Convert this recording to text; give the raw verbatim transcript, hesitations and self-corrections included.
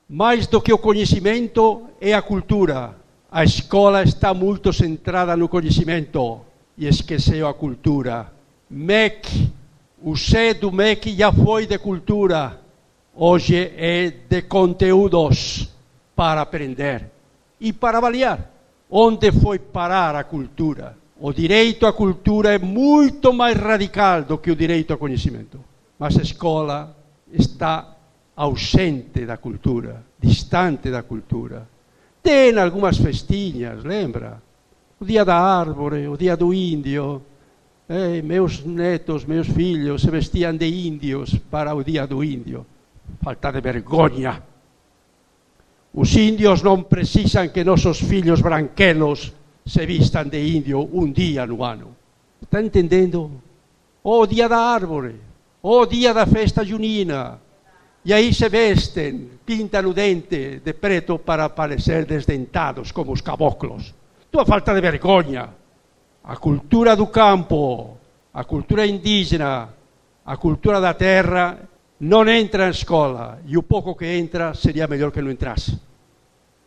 Mais do que o conhecimento é a cultura. A escola está muito centrada no conhecimento e esqueceu a cultura. M E C, o C do M E C já foi de cultura. Hoje é de conteúdos para aprender e para avaliar. Onde foi parar a cultura? O direito à cultura é muito mais radical do que o direito ao conhecimento. Mas a escola está ausente da cultura, distante da cultura. Tem algumas festinhas, lembra? O dia da árvore, o dia do índio. Eh, meus netos, meus filhos se vestiam de índios para o dia do índio. Falta de vergonha. Os índios não precisam que nossos filhos branquelos se vistam de índio um dia no ano. Está entendendo? O dia da árvore, o dia da festa junina. E aí se vestem, pintam o dente de preto para parecer desdentados como os caboclos. Tua falta de vergonha. A cultura do campo, a cultura indígena, a cultura da terra não entra na escola. E o pouco que entra seria melhor que não entrasse.